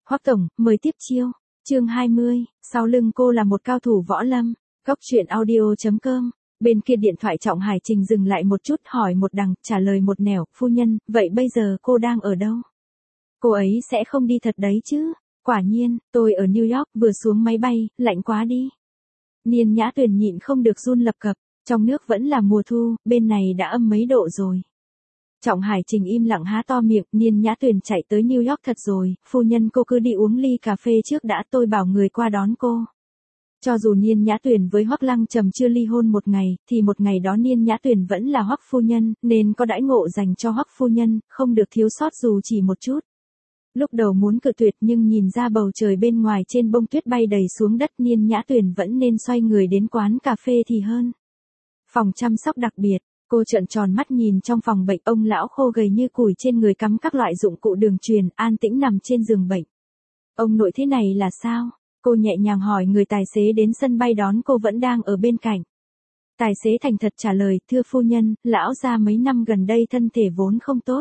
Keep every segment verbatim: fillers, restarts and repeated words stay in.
Hoắc tổng, mời tiếp chiêu. Chương hai mươi, sau lưng cô là một cao thủ võ lâm. Cốc truyện audio chấm com. Bên kia điện thoại Trọng Hải Trình dừng lại một chút, hỏi một đằng, trả lời một nẻo, phu nhân, vậy bây giờ cô đang ở đâu? Cô ấy sẽ không đi thật đấy chứ? Quả nhiên, tôi ở New York, vừa xuống máy bay, lạnh quá đi. Niên Nhã Tuyền nhịn không được run lập cập, trong nước vẫn là mùa thu, bên này đã âm mấy độ rồi. Trọng Hải Trình im lặng há to miệng, Niên Nhã Tuyền chạy tới New York thật rồi, phu nhân cô cứ đi uống ly cà phê trước đã, tôi bảo người qua đón cô. Cho dù Niên Nhã Tuyền với Hoắc Lăng Trầm chưa ly hôn một ngày, thì một ngày đó Niên Nhã Tuyền vẫn là Hoắc phu nhân, nên có đãi ngộ dành cho Hoắc phu nhân, không được thiếu sót dù chỉ một chút. Lúc đầu muốn cự tuyệt nhưng nhìn ra bầu trời bên ngoài trên bông tuyết bay đầy xuống đất, Niên Nhã Tuyền vẫn nên xoay người đến quán cà phê thì hơn. Phòng chăm sóc đặc biệt, cô trợn tròn mắt nhìn trong phòng bệnh, ông lão khô gầy như củi trên người cắm các loại dụng cụ đường truyền, an tĩnh nằm trên giường bệnh. Ông nội thế này là sao? Cô nhẹ nhàng hỏi người tài xế đến sân bay đón cô vẫn đang ở bên cạnh. Tài xế thành thật trả lời, thưa phu nhân, lão gia mấy năm gần đây thân thể vốn không tốt.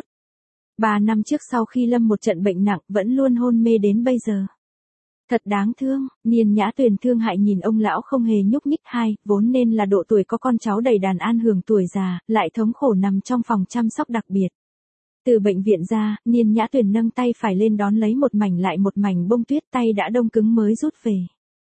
Ba năm trước sau khi lâm một trận bệnh nặng vẫn luôn hôn mê đến bây giờ. Thật đáng thương, Niên Nhã Tuyền thương hại nhìn ông lão không hề nhúc nhích. Hai, vốn nên là độ tuổi có con cháu đầy đàn an hưởng tuổi già, lại thống khổ nằm trong phòng chăm sóc đặc biệt. Từ bệnh viện ra, Niên Nhã Tuyền nâng tay phải lên đón lấy một mảnh lại một mảnh bông tuyết, tay đã đông cứng mới rút về.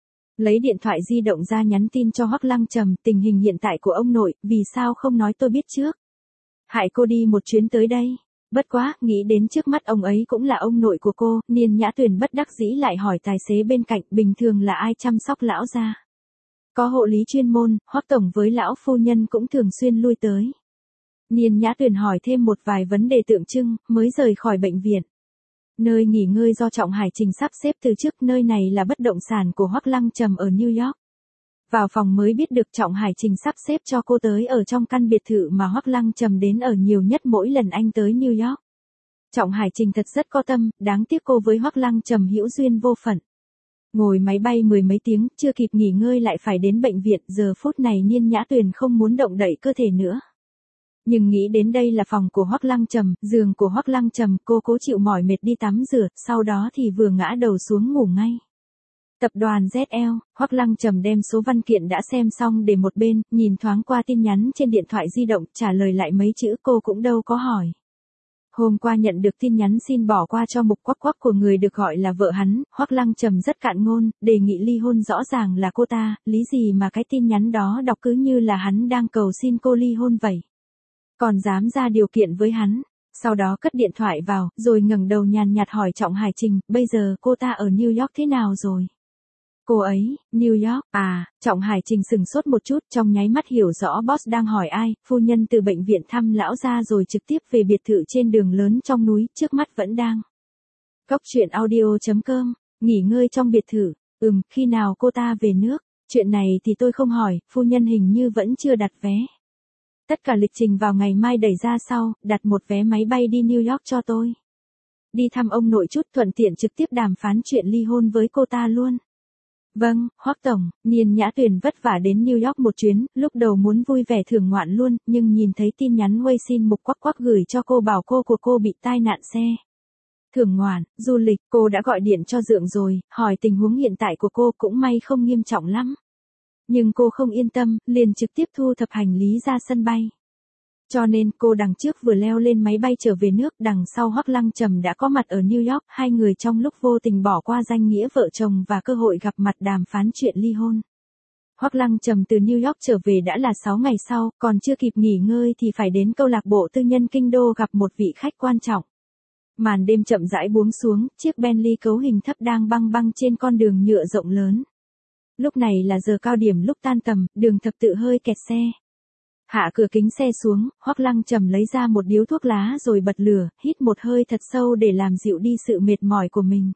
Lấy điện thoại di động ra nhắn tin cho Hoắc Lăng Trầm, tình hình hiện tại của ông nội, vì sao không nói tôi biết trước. Hại cô đi một chuyến tới đây. Bất quá, nghĩ đến trước mắt ông ấy cũng là ông nội của cô, Niên Nhã Tuyền bất đắc dĩ lại hỏi tài xế bên cạnh, bình thường là ai chăm sóc lão gia? Có hộ lý chuyên môn, Hoắc tổng với lão phu nhân cũng thường xuyên lui tới. Niên Nhã Tuyền hỏi thêm một vài vấn đề tượng trưng, mới rời khỏi bệnh viện. Nơi nghỉ ngơi do Trọng Hải Trình sắp xếp từ trước, nơi này là bất động sản của Hoắc Lăng Trầm ở New York. Vào phòng mới biết được Trọng Hải Trình sắp xếp cho cô tới ở trong căn biệt thự mà Hoắc Lăng Trầm đến ở nhiều nhất mỗi lần anh tới New York. Trọng Hải Trình thật rất có tâm, đáng tiếc cô với Hoắc Lăng Trầm hữu duyên vô phận. Ngồi máy bay mười mấy tiếng, chưa kịp nghỉ ngơi lại phải đến bệnh viện, giờ phút này Niên Nhã Tuyền không muốn động đậy cơ thể nữa. Nhưng nghĩ đến đây là phòng của Hoắc Lăng Trầm, giường của Hoắc Lăng Trầm, cô cố chịu mỏi mệt đi tắm rửa, sau đó thì vừa ngã đầu xuống ngủ ngay. Tập đoàn Z L, Hoắc Lăng Trầm đem số văn kiện đã xem xong để một bên, nhìn thoáng qua tin nhắn trên điện thoại di động, trả lời lại mấy chữ cô cũng đâu có hỏi. Hôm qua nhận được tin nhắn xin bỏ qua cho Mục Quắc Quắc của người được gọi là vợ hắn, Hoắc Lăng Trầm rất cạn ngôn, đề nghị ly hôn rõ ràng là cô ta, lý gì mà cái tin nhắn đó đọc cứ như là hắn đang cầu xin cô ly hôn vậy. Còn dám ra điều kiện với hắn. Sau đó cất điện thoại vào, rồi ngẩng đầu nhàn nhạt hỏi Trọng Hải Trình, bây giờ cô ta ở New York thế nào rồi? Cô ấy, New York, à, Trọng Hải Trình sừng sốt một chút, trong nháy mắt hiểu rõ boss đang hỏi ai, phu nhân từ bệnh viện thăm lão ra rồi trực tiếp về biệt thự trên đường lớn trong núi, trước mắt vẫn đang. Cốc truyện audio chấm com, nghỉ ngơi trong biệt thự, ừm, khi nào cô ta về nước, chuyện này thì tôi không hỏi, phu nhân hình như vẫn chưa đặt vé. Tất cả lịch trình vào ngày mai đẩy ra sau, đặt một vé máy bay đi New York cho tôi. Đi thăm ông nội chút, thuận tiện trực tiếp đàm phán chuyện ly hôn với cô ta luôn. Vâng, Hoắc tổng, Niên Nhã Tuyền vất vả đến New York một chuyến, lúc đầu muốn vui vẻ thưởng ngoạn luôn, nhưng nhìn thấy tin nhắn Wei xin Mục Quắc Quắc gửi cho cô bảo cô của cô bị tai nạn xe. Thưởng ngoạn, du lịch, cô đã gọi điện cho Dượng rồi, hỏi tình huống hiện tại của cô, cũng may không nghiêm trọng lắm. Nhưng cô không yên tâm, liền trực tiếp thu thập hành lý ra sân bay. Cho nên cô đằng trước vừa leo lên máy bay trở về nước, đằng sau Hoắc Lăng Trầm đã có mặt ở New York, hai người trong lúc vô tình bỏ qua danh nghĩa vợ chồng và cơ hội gặp mặt đàm phán chuyện ly hôn. Hoắc Lăng Trầm từ New York trở về đã là sáu ngày sau, còn chưa kịp nghỉ ngơi thì phải đến câu lạc bộ tư nhân kinh đô gặp một vị khách quan trọng. Màn đêm chậm rãi buông xuống, chiếc Bentley cấu hình thấp đang băng băng trên con đường nhựa rộng lớn. Lúc này là giờ cao điểm, lúc tan tầm, đường thập tự hơi kẹt xe. Hạ cửa kính xe xuống, Hoắc Lăng Trầm lấy ra một điếu thuốc lá rồi bật lửa, hít một hơi thật sâu để làm dịu đi sự mệt mỏi của mình.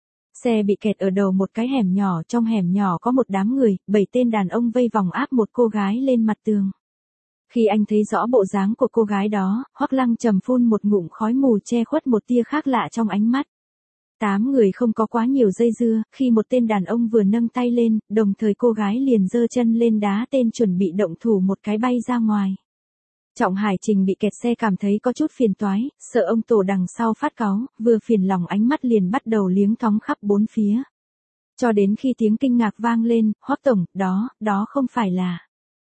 Xe bị kẹt ở đầu một cái hẻm nhỏ, trong hẻm nhỏ có một đám người, bảy tên đàn ông vây vòng áp một cô gái lên mặt tường. Khi anh thấy rõ bộ dáng của cô gái đó, Hoắc Lăng Trầm phun một ngụm khói mù che khuất một tia khác lạ trong ánh mắt. Tám người không có quá nhiều dây dưa, khi một tên đàn ông vừa nâng tay lên, đồng thời cô gái liền giơ chân lên đá tên chuẩn bị động thủ một cái bay ra ngoài. Trọng Hải Trình bị kẹt xe cảm thấy có chút phiền toái, sợ ông tổ đằng sau phát cáu, vừa phiền lòng ánh mắt liền bắt đầu liếng thóng khắp bốn phía. Cho đến khi tiếng kinh ngạc vang lên, Hoắc tổng, đó, đó không phải là...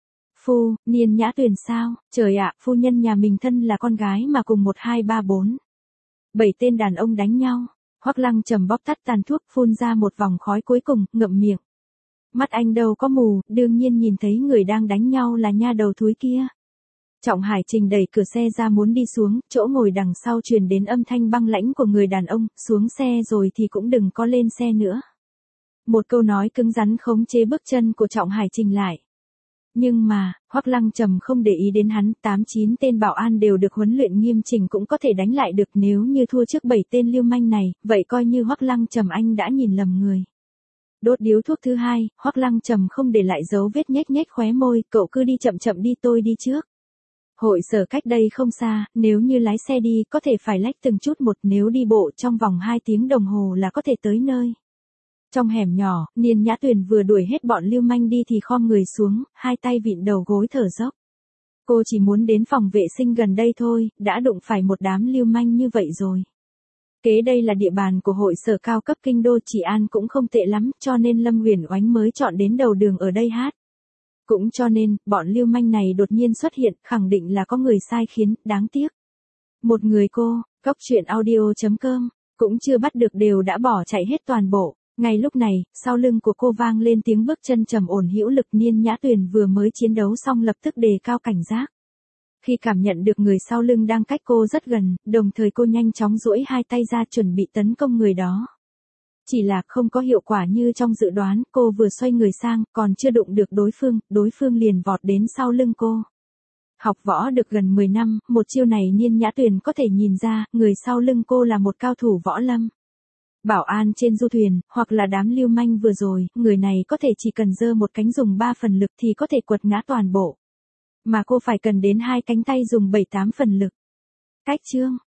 Phu, Niên Nhã Tuyền sao? Trời ạ, phu nhân nhà mình thân là con gái mà cùng một hai ba bốn. Bảy tên đàn ông đánh nhau. Hoắc Lăng Trầm bóp tắt tàn thuốc, phun ra một vòng khói cuối cùng, ngậm miệng. Mắt anh đâu có mù, đương nhiên nhìn thấy người đang đánh nhau là nha đầu thúi kia. Trọng Hải Trình đẩy cửa xe ra muốn đi xuống, chỗ ngồi đằng sau truyền đến âm thanh băng lãnh của người đàn ông, xuống xe rồi thì cũng đừng có lên xe nữa. Một câu nói cứng rắn khống chế bước chân của Trọng Hải Trình lại. Nhưng mà, Hoắc Lăng Trầm không để ý đến hắn, tám chín tên bảo an đều được huấn luyện nghiêm chỉnh cũng có thể đánh lại được, nếu như thua trước bảy tên lưu manh này, vậy coi như Hoắc Lăng Trầm anh đã nhìn lầm người. Đốt điếu thuốc thứ hai, Hoắc Lăng Trầm không để lại dấu vết nhếch nhếch khóe môi, cậu cứ đi chậm chậm đi, tôi đi trước. Hội sở cách đây không xa, nếu như lái xe đi có thể phải lách từng chút một, nếu đi bộ trong vòng hai tiếng đồng hồ là có thể tới nơi. Trong hẻm nhỏ, Niên Nhã Tuyền vừa đuổi hết bọn lưu manh đi thì khom người xuống, hai tay vịn đầu gối thở dốc. Cô chỉ muốn đến phòng vệ sinh gần đây thôi, đã đụng phải một đám lưu manh như vậy rồi. Kế đây là địa bàn của hội sở cao cấp kinh đô, Chỉ An cũng không tệ lắm, cho nên Lâm Uyển Oánh mới chọn đến đầu đường ở đây hát. Cũng cho nên, bọn lưu manh này đột nhiên xuất hiện, khẳng định là có người sai khiến, đáng tiếc. Một người cô, Cốc Truyện Audio chấm com, cũng chưa bắt được đều đã bỏ chạy hết toàn bộ. Ngay lúc này, sau lưng của cô vang lên tiếng bước chân trầm ổn hữu lực. Niên Nhã Tuyền vừa mới chiến đấu xong lập tức đề cao cảnh giác. Khi cảm nhận được người sau lưng đang cách cô rất gần, đồng thời cô nhanh chóng duỗi hai tay ra chuẩn bị tấn công người đó. Chỉ là không có hiệu quả như trong dự đoán, cô vừa xoay người sang, còn chưa đụng được đối phương, đối phương liền vọt đến sau lưng cô. Học võ được gần mười năm, một chiêu này Niên Nhã Tuyền có thể nhìn ra, người sau lưng cô là một cao thủ võ lâm. Bảo an trên du thuyền, hoặc là đám lưu manh vừa rồi, người này có thể chỉ cần giơ một cánh dùng ba phần lực thì có thể quật ngã toàn bộ. Mà cô phải cần đến hai cánh tay dùng bảy tám phần lực. Cách chương